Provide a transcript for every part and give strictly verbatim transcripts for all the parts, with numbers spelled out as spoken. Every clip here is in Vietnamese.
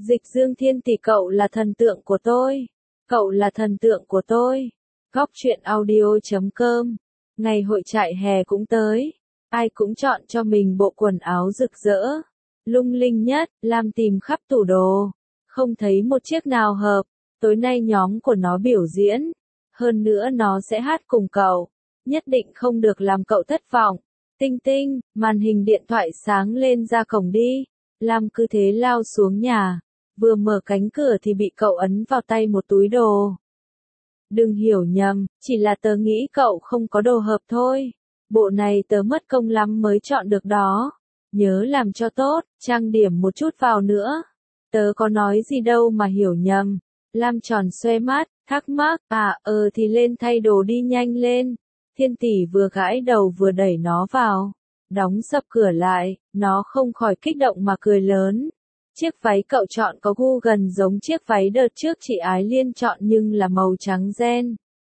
Dịch Dương Thiên tỷ, cậu là thần tượng của tôi. Cậu là thần tượng của tôi. Góc truyện audio chấm com. Ngày hội trại hè cũng tới. Ai cũng chọn cho mình bộ quần áo rực rỡ, lung linh nhất. Lam tìm khắp tủ đồ, không thấy một chiếc nào hợp. Tối nay nhóm của nó biểu diễn. Hơn nữa nó sẽ hát cùng cậu. Nhất định không được làm cậu thất vọng. Tinh tinh, màn hình điện thoại sáng lên, ra cổng đi. Lam cứ thế lao xuống nhà. Vừa mở cánh cửa thì bị cậu ấn vào tay một túi đồ. Đừng hiểu nhầm, chỉ là tớ nghĩ cậu không có đồ hợp thôi. Bộ này tớ mất công lắm mới chọn được đó. Nhớ làm cho tốt, trang điểm một chút vào nữa. Tớ có nói gì đâu mà hiểu nhầm. Lam tròn xoe mắt, thắc mắc, à ờ thì lên thay đồ đi, nhanh lên. Thiên tỷ vừa gãi đầu vừa đẩy nó vào. Đóng sập cửa lại, nó không khỏi kích động mà cười lớn. Chiếc váy cậu chọn có gu gần giống chiếc váy đợt trước chị Ái Liên chọn nhưng là màu trắng ren.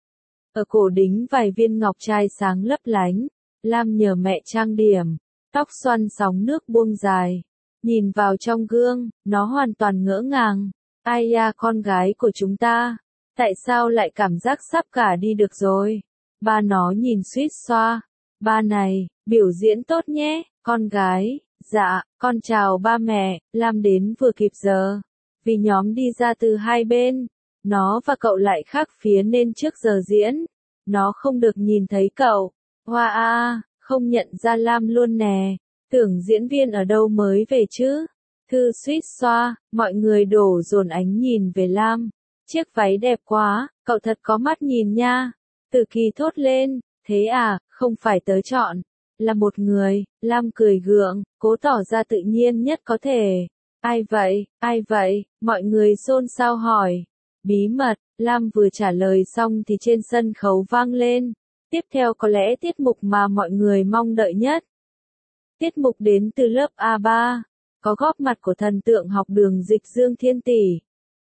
Ở cổ đính vài viên ngọc trai sáng lấp lánh. Lam nhờ mẹ trang điểm, tóc xoăn sóng nước buông dài. Nhìn vào trong gương, nó hoàn toàn ngỡ ngàng. Ai da, con gái của chúng ta, tại sao lại cảm giác sắp cả đi được rồi? Ba nó nhìn suýt xoa. Ba này, biểu diễn tốt nhé, con gái. Dạ, con chào ba mẹ. Lam đến vừa kịp giờ. Vì nhóm đi ra từ hai bên, nó và cậu lại khác phía nên trước giờ diễn, nó không được nhìn thấy cậu. Hoa a, không nhận ra Lam luôn nè. Tưởng diễn viên ở đâu mới về chứ. Thư suýt xoa, mọi người đổ dồn ánh nhìn về Lam. Chiếc váy đẹp quá, cậu thật có mắt nhìn nha. Từ Kỳ thốt lên, thế à, không phải tớ chọn. Là một người. Lam cười gượng, cố tỏ ra tự nhiên nhất có thể. Ai vậy, ai vậy, mọi người xôn xao hỏi. Bí mật. Lam vừa trả lời xong thì trên sân khấu vang lên. Tiếp theo có lẽ tiết mục mà mọi người mong đợi nhất. Tiết mục đến từ lớp a ba, có góp mặt của thần tượng học đường Dịch Dương Thiên tỷ.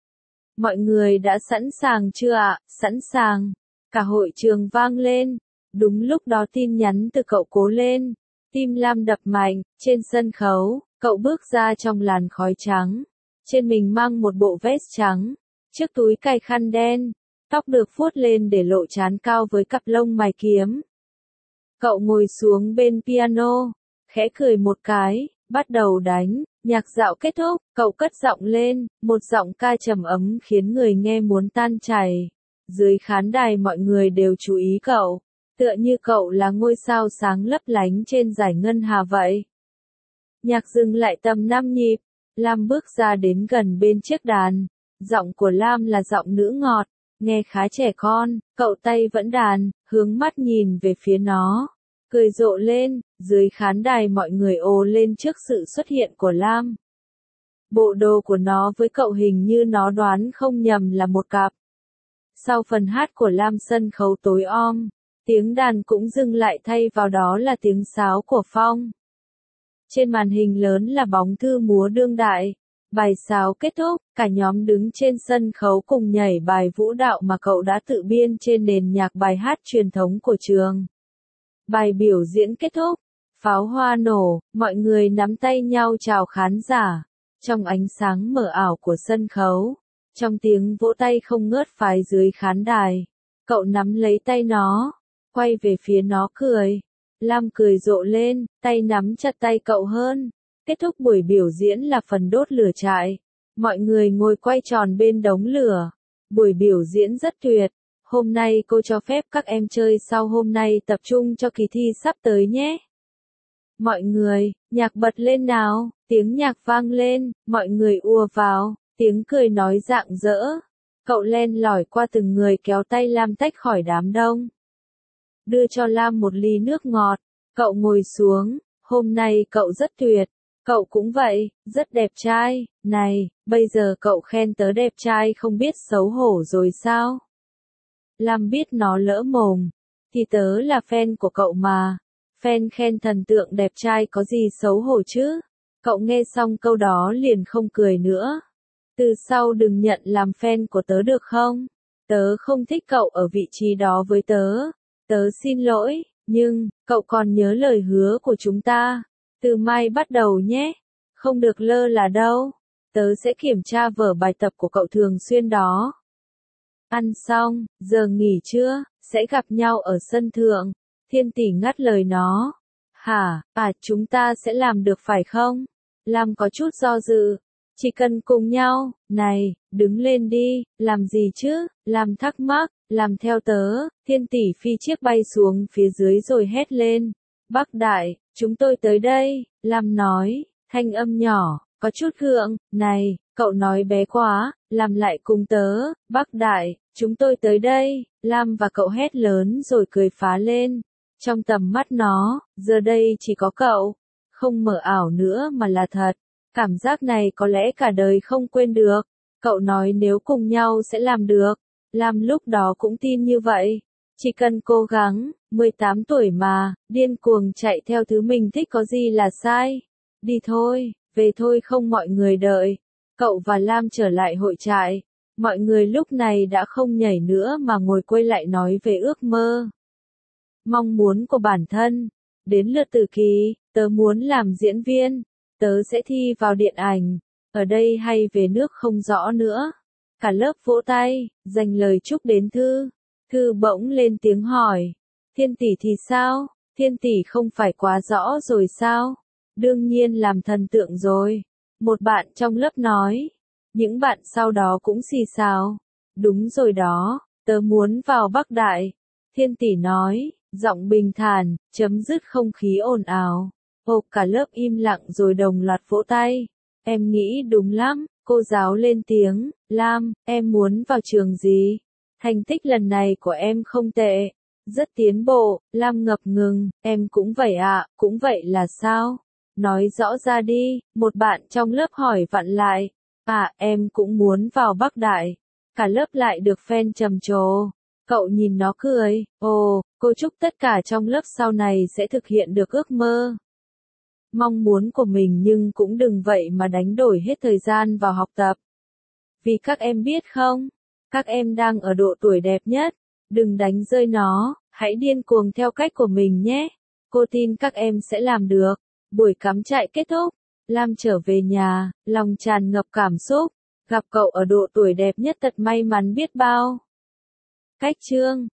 Mọi người đã sẵn sàng chưa ạ? Sẵn sàng. Cả hội trường vang lên. Đúng lúc đó tin nhắn từ cậu Cố lên. Tim Lam đập mạnh. Trên sân khấu, cậu bước ra trong làn khói trắng. Trên mình mang một bộ vest trắng. Chiếc túi cài khăn đen. Tóc được vuốt lên để lộ trán cao với cặp lông mày kiếm. Cậu ngồi xuống bên piano, khẽ cười một cái, bắt đầu đánh. Nhạc dạo kết thúc, cậu cất giọng lên, một giọng ca trầm ấm khiến người nghe muốn tan chảy. Dưới khán đài mọi người đều chú ý cậu, tựa như cậu là ngôi sao sáng lấp lánh trên dải ngân hà vậy. Nhạc dừng lại tầm năm nhịp, Lam bước ra đến gần bên chiếc đàn. Giọng của Lam là giọng nữ ngọt, nghe khá trẻ con, cậu tay vẫn đàn, hướng mắt nhìn về phía nó. Cười rộ lên, dưới khán đài mọi người ồ lên trước sự xuất hiện của Lam. Bộ đồ của nó với cậu hình như nó đoán không nhầm là một cặp. Sau phần hát của Lam sân khấu tối om, tiếng đàn cũng dừng lại, thay vào đó là tiếng sáo của Phong. Trên màn hình lớn là bóng Thư múa đương đại. Bài sáo kết thúc, cả nhóm đứng trên sân khấu cùng nhảy bài vũ đạo mà cậu đã tự biên trên nền nhạc bài hát truyền thống của trường. Bài biểu diễn kết thúc, pháo hoa nổ, mọi người nắm tay nhau chào khán giả. Trong ánh sáng mờ ảo của sân khấu, trong tiếng vỗ tay không ngớt phái dưới khán đài, cậu nắm lấy tay nó, quay về phía nó cười. Lam cười rộ lên, tay nắm chặt tay cậu hơn. Kết thúc buổi biểu diễn là phần đốt lửa trại. Mọi người ngồi quay tròn bên đống lửa. Buổi biểu diễn rất tuyệt. Hôm nay cô cho phép các em chơi sau hôm nay tập trung cho kỳ thi sắp tới nhé. Mọi người, nhạc bật lên nào. Tiếng nhạc vang lên, mọi người ùa vào, tiếng cười nói rạng rỡ. Cậu len lỏi qua từng người kéo tay Lam tách khỏi đám đông. Đưa cho Lam một ly nước ngọt. Cậu ngồi xuống, hôm nay cậu rất tuyệt. Cậu cũng vậy, rất đẹp trai. Này, bây giờ cậu khen tớ đẹp trai không biết xấu hổ rồi sao? Lam biết nó lỡ mồm, thì tớ là fan của cậu mà. Fan khen thần tượng đẹp trai có gì xấu hổ chứ? Cậu nghe xong câu đó liền không cười nữa. Từ sau đừng nhận làm fan của tớ được không? Tớ không thích cậu ở vị trí đó với tớ. Tớ xin lỗi, nhưng, cậu còn nhớ lời hứa của chúng ta. Từ mai bắt đầu nhé. Không được lơ là đâu. tớ sẽ kiểm tra vở bài tập của cậu thường xuyên đó. Ăn xong, giờ nghỉ trưa, sẽ gặp nhau ở sân thượng. Thiên tỷ ngắt lời nó. Hả, à chúng ta sẽ làm được phải không? Lam có chút do dự. Chỉ cần cùng nhau, này, đứng lên đi, làm gì chứ? Lam thắc mắc, làm theo tớ. Thiên tỷ phi chiếc bay xuống phía dưới rồi hét lên. Bác đại, chúng tôi tới đây, Lam nói, thanh âm nhỏ, có chút gượng, này, cậu nói bé quá, làm lại cùng tớ, bác đại, chúng tôi tới đây, Lam và cậu hét lớn rồi cười phá lên. Trong tầm mắt nó, giờ đây chỉ có cậu, không mờ ảo nữa mà là thật. Cảm giác này có lẽ cả đời không quên được. Cậu nói nếu cùng nhau sẽ làm được. Lam lúc đó cũng tin như vậy. Chỉ cần cố gắng, mười tám tuổi mà, điên cuồng chạy theo thứ mình thích có gì là sai. Đi thôi, về thôi không mọi người đợi. Cậu và Lam trở lại hội trại. Mọi người lúc này đã không nhảy nữa mà ngồi quay lại nói về ước mơ. Mong muốn của bản thân. Đến lượt Tử Kỳ, tớ muốn làm diễn viên. Tớ sẽ thi vào điện ảnh. Ở đây hay về nước không rõ nữa. Cả lớp vỗ tay, dành lời chúc đến Thư. Thư bỗng lên tiếng hỏi. Thiên tỷ thì sao? Thiên tỷ không phải quá rõ rồi sao? Đương nhiên làm thần tượng rồi. Một bạn trong lớp nói. Những bạn sau đó cũng xì xào. Đúng rồi đó, tớ muốn vào Bắc Đại. Thiên tỷ nói, giọng bình thản, chấm dứt không khí ồn ào. Ồ, cả lớp im lặng rồi đồng loạt vỗ tay. Em nghĩ đúng lắm, cô giáo lên tiếng, Lam, em muốn vào trường gì? Thành tích lần này của em không tệ. Rất tiến bộ, Lam ngập ngừng, em cũng vậy ạ, à, cũng vậy là sao? Nói rõ ra đi, một bạn trong lớp hỏi vặn lại. À, em cũng muốn vào Bắc Đại. Cả lớp lại được fan trầm trồ. Cậu nhìn nó cười, ồ, cô chúc tất cả trong lớp sau này sẽ thực hiện được ước mơ. Mong muốn của mình nhưng cũng đừng vậy mà đánh đổi hết thời gian vào học tập. Vì các em biết không, các em đang ở độ tuổi đẹp nhất, đừng đánh rơi nó, hãy điên cuồng theo cách của mình nhé. Cô tin các em sẽ làm được. Buổi cắm trại kết thúc, Lam trở về nhà, lòng tràn ngập cảm xúc, gặp cậu ở độ tuổi đẹp nhất thật may mắn biết bao. Cách chương